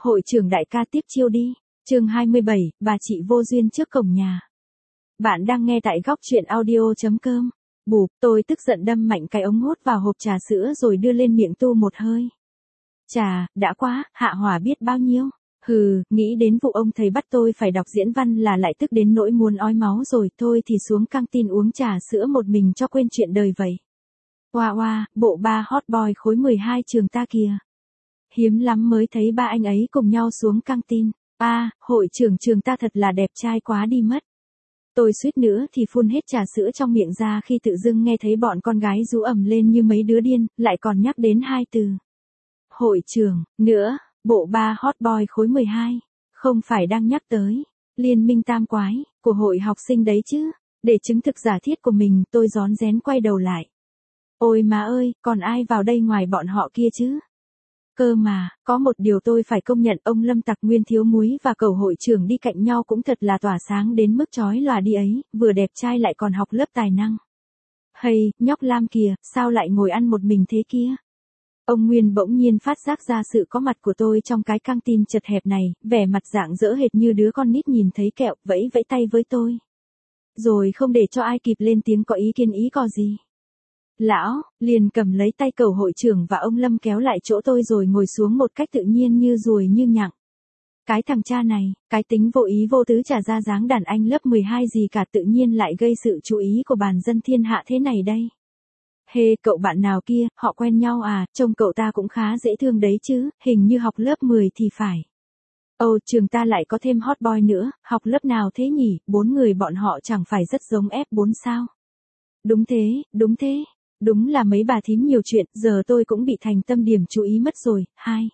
Hội trưởng đại ca tiếp chiêu đi. Chương 27, bà chị vô duyên trước cổng nhà. Bạn đang nghe tại góc truyện audio.com. Bụp, tôi tức giận đâm mạnh cái ống hút vào hộp trà sữa rồi đưa lên miệng tu một hơi. Chà, đã quá, hạ hỏa biết bao nhiêu. Hừ, nghĩ đến vụ ông thầy bắt tôi phải đọc diễn văn là lại tức đến nỗi muốn ói máu rồi, thôi thì xuống căng tin uống trà sữa một mình cho quên chuyện đời vậy. Oa oa, bộ ba hot boy khối 12 trường ta kìa. Hiếm lắm mới thấy ba anh ấy cùng nhau xuống căng tin. Hội trưởng trường ta thật là đẹp trai quá đi mất. Tôi suýt nữa thì phun hết trà sữa trong miệng ra khi tự dưng nghe thấy bọn con gái rú ầm lên như mấy đứa điên, lại còn nhắc đến hai từ. Hội trưởng, nữa, bộ ba hot boy khối 12, không phải đang nhắc tới liên minh tam quái của hội học sinh đấy chứ. Để chứng thực giả thiết của mình, tôi rón rén quay đầu lại. Ôi má ơi, còn ai vào đây ngoài bọn họ kia chứ? Cơ mà, có một điều tôi phải công nhận, ông Lâm Tặc Nguyên Thiếu Múi và cậu hội trưởng đi cạnh nhau cũng thật là tỏa sáng đến mức chói lòa đi ấy, vừa đẹp trai lại còn học lớp tài năng. Hay, nhóc Lam kìa, sao lại ngồi ăn một mình thế kia? Ông Nguyên bỗng nhiên phát giác ra sự có mặt của tôi trong cái căng tin chật hẹp này, vẻ mặt rạng rỡ hệt như đứa con nít nhìn thấy kẹo, vẫy vẫy tay với tôi. Rồi không để cho ai kịp lên tiếng có ý kiến ý cò gì. Lão, liền cầm lấy tay cậu hội trưởng và ông Lâm kéo lại chỗ tôi rồi ngồi xuống một cách tự nhiên như ruồi như nhặng. Cái thằng cha này, cái tính vô ý vô tứ trả ra dáng đàn anh lớp 12 gì cả tự nhiên lại gây sự chú ý của bàn dân thiên hạ thế này đây. Hê, cậu bạn nào kia, họ quen nhau à, trông cậu ta cũng khá dễ thương đấy chứ, hình như học lớp 10 thì phải. Ồ, trường ta lại có thêm hot boy nữa, học lớp nào thế nhỉ, 4 người bọn họ chẳng phải rất giống F4 sao? Đúng thế, đúng thế. Đúng là mấy bà thím nhiều chuyện, giờ tôi cũng bị thành tâm điểm chú ý mất rồi.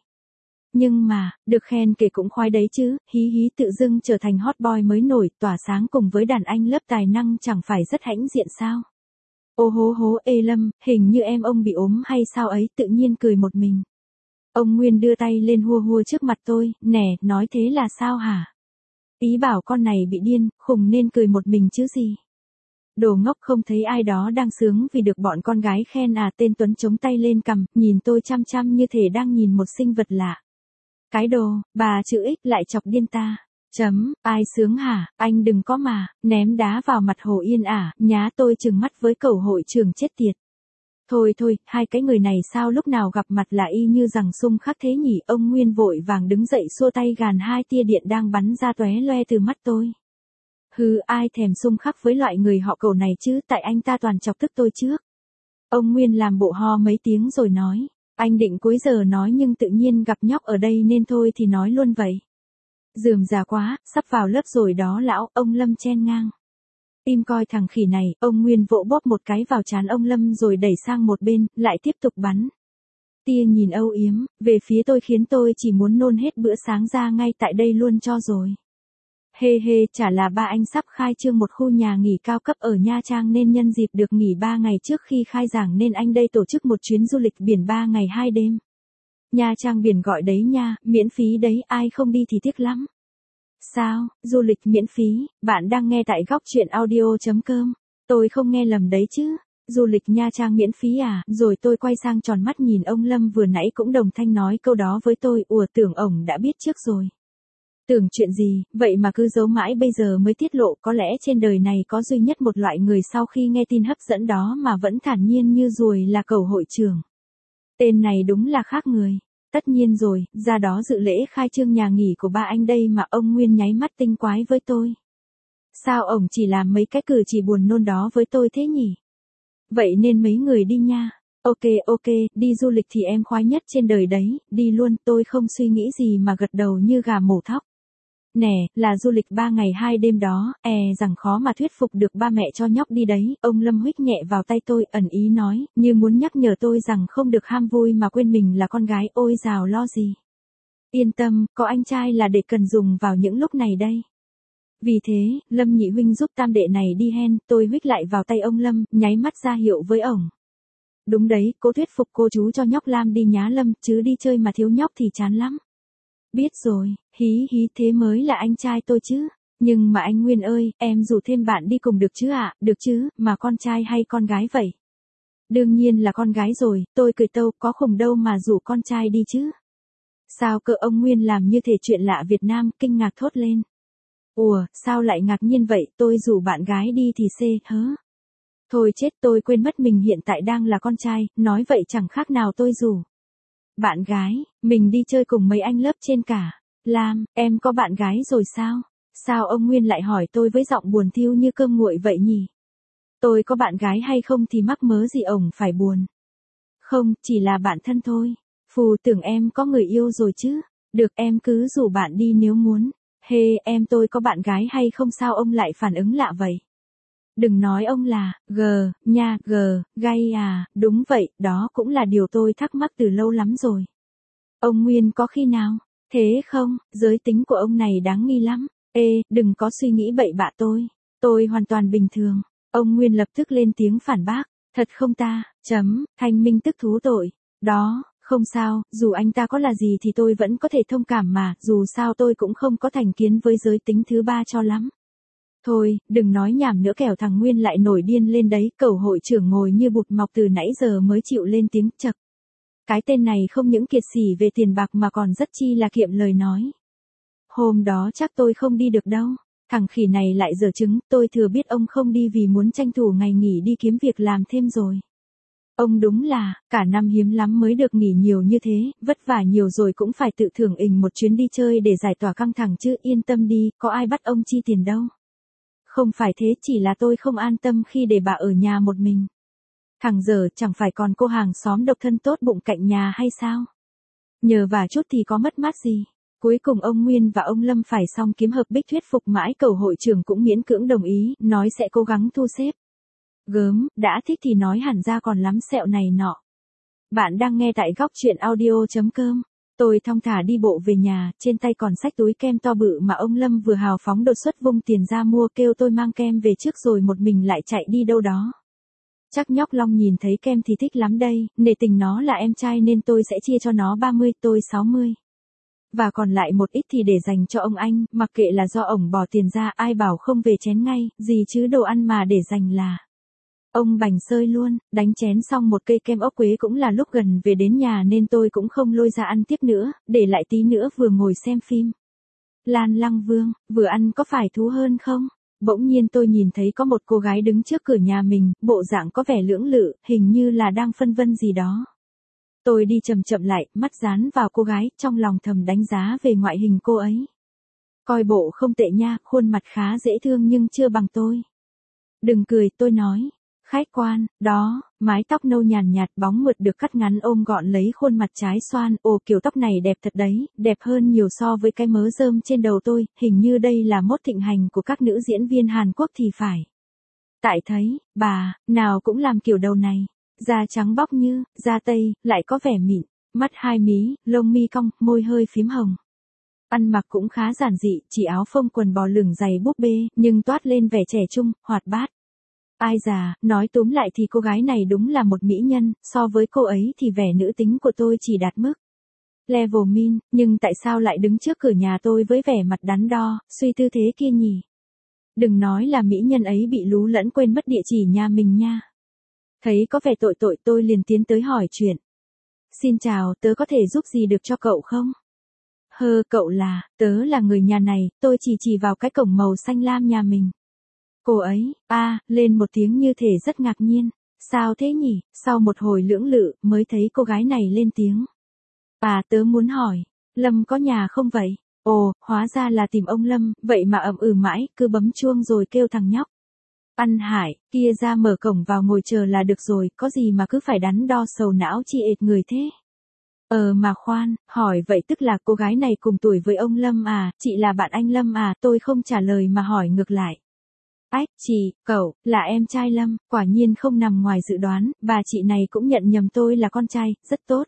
Nhưng mà, được khen kể cũng khoái đấy chứ, hí hí, tự dưng trở thành hot boy mới nổi, tỏa sáng cùng với đàn anh lớp tài năng chẳng phải rất hãnh diện sao? Ô hố hố, ê Lâm, hình như em ông bị ốm hay sao ấy, tự nhiên cười một mình. Ông Nguyên đưa tay lên hua hua trước mặt tôi, nè, nói thế là sao hả? Ý bảo con này bị điên, khùng nên cười một mình chứ gì. Đồ ngốc, không thấy ai đó đang sướng vì được bọn con gái khen à? Tên Tuấn chống tay lên cằm, nhìn tôi chăm chăm như thể đang nhìn một sinh vật lạ. Cái đồ, bà chữ X lại chọc điên ta. Ai sướng hả, anh đừng có mà, ném đá vào mặt Hồ Yên à, nhá tôi trừng mắt với cậu hội trưởng chết tiệt. Thôi, hai cái người này sao lúc nào gặp mặt là y như rằng xung khắc thế nhỉ? Ông Nguyên vội vàng đứng dậy xua tay gàn hai tia điện đang bắn ra tóe loe từ mắt tôi. Ai thèm xung khắc với loại người họ Cậu này chứ, tại anh ta toàn chọc tức tôi trước. Ông Nguyên làm bộ ho mấy tiếng rồi nói, anh định cuối giờ nói nhưng tự nhiên gặp nhóc ở đây nên thôi thì nói luôn vậy. Rườm rà quá, sắp vào lớp rồi đó lão, ông Lâm chen ngang. Im coi thằng khỉ này, ông Nguyên vỗ bóp một cái vào trán ông Lâm rồi đẩy sang một bên, lại tiếp tục bắn. Tia nhìn âu yếm, về phía tôi khiến tôi chỉ muốn nôn hết bữa sáng ra ngay tại đây luôn cho rồi. Hê, chả là ba anh sắp khai trương một khu nhà nghỉ cao cấp ở Nha Trang nên nhân dịp được nghỉ 3 ngày trước khi khai giảng nên anh đây tổ chức một chuyến du lịch biển 3 ngày 2 đêm. Nha Trang biển gọi đấy nha, miễn phí đấy, ai không đi thì tiếc lắm. Sao, du lịch miễn phí, bạn đang nghe tại góc truyện audio.com, tôi không nghe lầm đấy chứ. Du lịch Nha Trang miễn phí à? Rồi tôi quay sang tròn mắt nhìn ông Lâm vừa nãy cũng đồng thanh nói câu đó với tôi, tưởng ổng đã biết trước rồi. Tưởng chuyện gì, vậy mà cứ giấu mãi bây giờ mới tiết lộ, có lẽ trên đời này có duy nhất một loại người sau khi nghe tin hấp dẫn đó mà vẫn thản nhiên như ruồi là cậu hội trưởng. Tên này đúng là khác người. Tất nhiên rồi, ra đó dự lễ khai trương nhà nghỉ của ba anh đây mà ông Nguyên nháy mắt tinh quái với tôi. Sao ổng chỉ làm mấy cái cử chỉ buồn nôn đó với tôi thế nhỉ? Vậy nên mấy người đi nha. Ok, đi du lịch thì em khoái nhất trên đời đấy, đi luôn, tôi không suy nghĩ gì mà gật đầu như gà mổ thóc. Nè, là du lịch 3 ngày 2 đêm đó, rằng khó mà thuyết phục được ba mẹ cho nhóc đi đấy. Ông Lâm huých nhẹ vào tay tôi, ẩn ý nói, như muốn nhắc nhở tôi rằng không được ham vui mà quên mình là con gái. Ôi dào lo gì. Yên tâm, có anh trai là để cần dùng vào những lúc này đây. Vì thế, Lâm nhị huynh giúp tam đệ này đi hen, tôi huých lại vào tay ông Lâm, nháy mắt ra hiệu với ổng. Đúng đấy, cố thuyết phục cô chú cho nhóc Lam đi nhá Lâm, chứ đi chơi mà thiếu nhóc thì chán lắm. Biết rồi, hí thế mới là anh trai tôi chứ. Nhưng mà anh Nguyên ơi, em rủ thêm bạn đi cùng được chứ ạ? Được chứ, mà con trai hay con gái vậy? Đương nhiên là con gái rồi, tôi cười tâu, có khùng đâu mà rủ con trai đi chứ. Sao cơ ông Nguyên làm như thể chuyện lạ Việt Nam, kinh ngạc thốt lên. Ủa, sao lại ngạc nhiên vậy, tôi rủ bạn gái đi thì hớ. Thôi chết, tôi quên mất mình hiện tại đang là con trai, nói vậy chẳng khác nào tôi rủ bạn gái, mình đi chơi cùng mấy anh lớp trên cả. Lam, em có bạn gái rồi sao? Sao ông Nguyên lại hỏi tôi với giọng buồn thiu như cơm nguội vậy nhỉ? Tôi có bạn gái hay không thì mắc mớ gì ổng phải buồn. Không, chỉ là bạn thân thôi. Phù tưởng em có người yêu rồi chứ. Được, em cứ rủ bạn đi nếu muốn. Em tôi có bạn gái hay không, sao ông lại phản ứng lạ vậy? Đừng nói ông là, gay à, đúng vậy, đó cũng là điều tôi thắc mắc từ lâu lắm rồi. Ông Nguyên có khi nào? Thế không, giới tính của ông này đáng nghi lắm. Đừng có suy nghĩ bậy bạ tôi hoàn toàn bình thường. Ông Nguyên lập tức lên tiếng phản bác. Thật không ta, Thanh Minh tức thú tội. Đó, không sao, dù anh ta có là gì thì tôi vẫn có thể thông cảm mà, dù sao tôi cũng không có thành kiến với giới tính thứ ba cho lắm. Thôi, đừng nói nhảm nữa kẻo thằng Nguyên lại nổi điên lên đấy, cẩu hội trưởng ngồi như bụt mọc từ nãy giờ mới chịu lên tiếng chậc. Cái tên này không những kiệt sỉ về tiền bạc mà còn rất chi là kiệm lời nói. Hôm đó chắc tôi không đi được đâu. Thằng khỉ này lại giở trứng, tôi thừa biết ông không đi vì muốn tranh thủ ngày nghỉ đi kiếm việc làm thêm rồi. Ông đúng là, cả năm hiếm lắm mới được nghỉ nhiều như thế, vất vả nhiều rồi cũng phải tự thưởng ình một chuyến đi chơi để giải tỏa căng thẳng chứ, yên tâm đi, có ai bắt ông chi tiền đâu. Không phải thế, chỉ là tôi không an tâm khi để bà ở nhà một mình. Thằng giờ chẳng phải còn cô hàng xóm độc thân tốt bụng cạnh nhà hay sao? Nhờ vả chút thì có mất mát gì. Cuối cùng ông Nguyên và ông Lâm phải xong kiếm hợp bích thuyết phục mãi, cẩu hội trưởng cũng miễn cưỡng đồng ý, nói sẽ cố gắng thu xếp. Gớm, đã thích thì nói hẳn ra còn lắm sẹo này nọ. Bạn đang nghe tại góc truyện audio.com. Tôi thong thả đi bộ về nhà, trên tay còn xách túi kem to bự mà ông Lâm vừa hào phóng đột xuất vung tiền ra mua, kêu tôi mang kem về trước rồi một mình lại chạy đi đâu đó. Chắc nhóc Long nhìn thấy kem thì thích lắm đây, nể tình nó là em trai nên tôi sẽ chia cho nó 30, tôi 60. Và còn lại một ít thì để dành cho ông anh, mặc kệ là do ổng bỏ tiền ra, ai bảo không về chén ngay, gì chứ đồ ăn mà để dành là. Ông bành sơi luôn, đánh chén xong một cây kem ốc quế cũng là lúc gần về đến nhà nên tôi cũng không lôi ra ăn tiếp nữa, để lại tí nữa vừa ngồi xem phim. Lan Lăng Vương, vừa ăn có phải thú hơn không? Bỗng nhiên tôi nhìn thấy có một cô gái đứng trước cửa nhà mình, bộ dạng có vẻ lưỡng lự, hình như là đang phân vân gì đó. Tôi đi chậm chậm lại, mắt dán vào cô gái, trong lòng thầm đánh giá về ngoại hình cô ấy. Coi bộ không tệ nha, khuôn mặt khá dễ thương nhưng chưa bằng tôi. Đừng cười, tôi nói. Khách quan, đó, mái tóc nâu nhàn nhạt bóng mượt được cắt ngắn ôm gọn lấy khuôn mặt trái xoan, ồ kiểu tóc này đẹp thật đấy, đẹp hơn nhiều so với cái mớ rơm trên đầu tôi, hình như đây là mốt thịnh hành của các nữ diễn viên Hàn Quốc thì phải. Tại thấy, bà, nào cũng làm kiểu đầu này, da trắng bóc như, da tây, lại có vẻ mịn, mắt hai mí, lông mi cong, môi hơi phím hồng. Ăn mặc cũng khá giản dị, chỉ áo phông quần bò lửng giày búp bê, nhưng toát lên vẻ trẻ trung, hoạt bát. Ai già, nói túm lại thì cô gái này đúng là một mỹ nhân, so với cô ấy thì vẻ nữ tính của tôi chỉ đạt mức level min, nhưng tại sao lại đứng trước cửa nhà tôi với vẻ mặt đắn đo, suy tư thế kia nhỉ? Đừng nói là mỹ nhân ấy bị lú lẫn quên mất địa chỉ nhà mình nha. Thấy có vẻ tội tôi liền tiến tới hỏi chuyện. Xin chào, tớ có thể giúp gì được cho cậu không? Cậu là, tớ là người nhà này, tôi chỉ vào cái cổng màu xanh lam nhà mình. Cô ấy, lên một tiếng như thể rất ngạc nhiên. Sao thế nhỉ? Sau một hồi lưỡng lự, mới thấy cô gái này lên tiếng. Tớ muốn hỏi, Lâm có nhà không vậy? Ồ, hóa ra là tìm ông Lâm, vậy mà ậm ừ mãi, cứ bấm chuông rồi kêu thằng nhóc. Ăn Hải, kia ra mở cổng vào ngồi chờ là được rồi, có gì mà cứ phải đắn đo sầu não chi ệt người thế? Mà khoan, hỏi vậy tức là cô gái này cùng tuổi với ông Lâm à, chị là bạn anh Lâm à, tôi không trả lời mà hỏi ngược lại. Chị, cậu, là em trai Lâm, quả nhiên không nằm ngoài dự đoán, bà chị này cũng nhận nhầm tôi là con trai, rất tốt.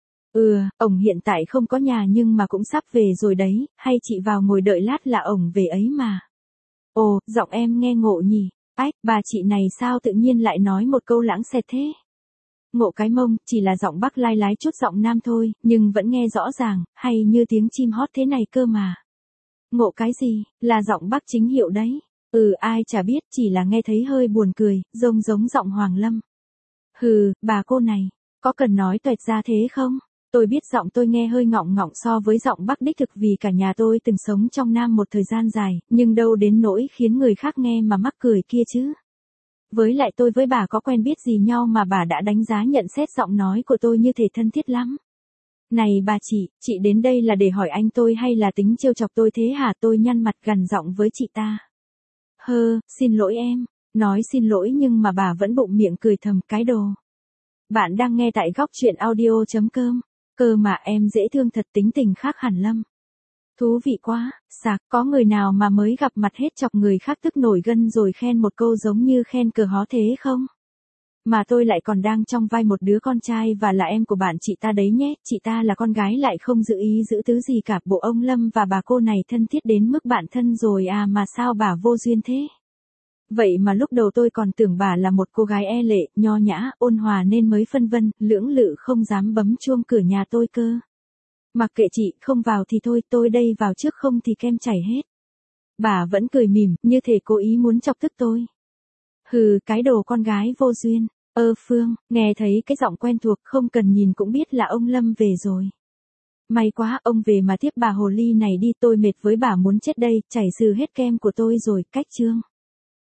Ổng hiện tại không có nhà nhưng mà cũng sắp về rồi đấy, hay chị vào ngồi đợi lát là ổng về ấy mà. Ồ, giọng em nghe ngộ nhỉ, bà chị này sao tự nhiên lại nói một câu lãng xẹt thế? Ngộ cái mông, chỉ là giọng Bắc lai lái chút giọng Nam thôi, nhưng vẫn nghe rõ ràng, hay như tiếng chim hót thế này cơ mà. Ngộ cái gì, là giọng Bắc chính hiệu đấy. Ai chả biết, chỉ là nghe thấy hơi buồn cười, giống giọng Hoàng Lâm. Bà cô này, có cần nói toẹt ra thế không? Tôi biết giọng tôi nghe hơi ngọng ngọng so với giọng Bắc đích thực vì cả nhà tôi từng sống trong Nam một thời gian dài, nhưng đâu đến nỗi khiến người khác nghe mà mắc cười kia chứ. Với lại tôi với bà có quen biết gì nhau mà bà đã đánh giá nhận xét giọng nói của tôi như thể thân thiết lắm. Này bà chị đến đây là để hỏi anh tôi hay là tính trêu chọc tôi thế hả? Tôi nhăn mặt gằn giọng với chị ta. Xin lỗi em. Nói xin lỗi nhưng mà bà vẫn bụng miệng cười thầm cái đồ. Bạn đang nghe tại góc truyện audio.com. Cơ mà em dễ thương thật, tính tình khác hẳn Lâm. Thú vị quá, sạc, có người nào mà mới gặp mặt hết chọc người khác tức nổi gân rồi khen một câu giống như khen cờ hó thế không? Mà tôi lại còn đang trong vai một đứa con trai và là em của bạn chị ta đấy nhé, chị ta là con gái lại không giữ ý giữ tứ gì cả, bộ ông Lâm và bà cô này thân thiết đến mức bạn thân rồi à mà sao bà vô duyên thế? Vậy mà lúc đầu tôi còn tưởng bà là một cô gái e lệ, nho nhã, ôn hòa nên mới phân vân, lưỡng lự không dám bấm chuông cửa nhà tôi cơ. Mặc kệ chị, không vào thì thôi, tôi đây vào trước không thì kem chảy hết. Bà vẫn cười mỉm, như thể cố ý muốn chọc tức tôi. Hừ, cái đồ con gái vô duyên. Phương, nghe thấy cái giọng quen thuộc không cần nhìn cũng biết là ông Lâm về rồi. May quá, ông về mà tiếp bà hồ ly này đi, tôi mệt với bà muốn chết đây, chảy sừ hết kem của tôi rồi, cách chương.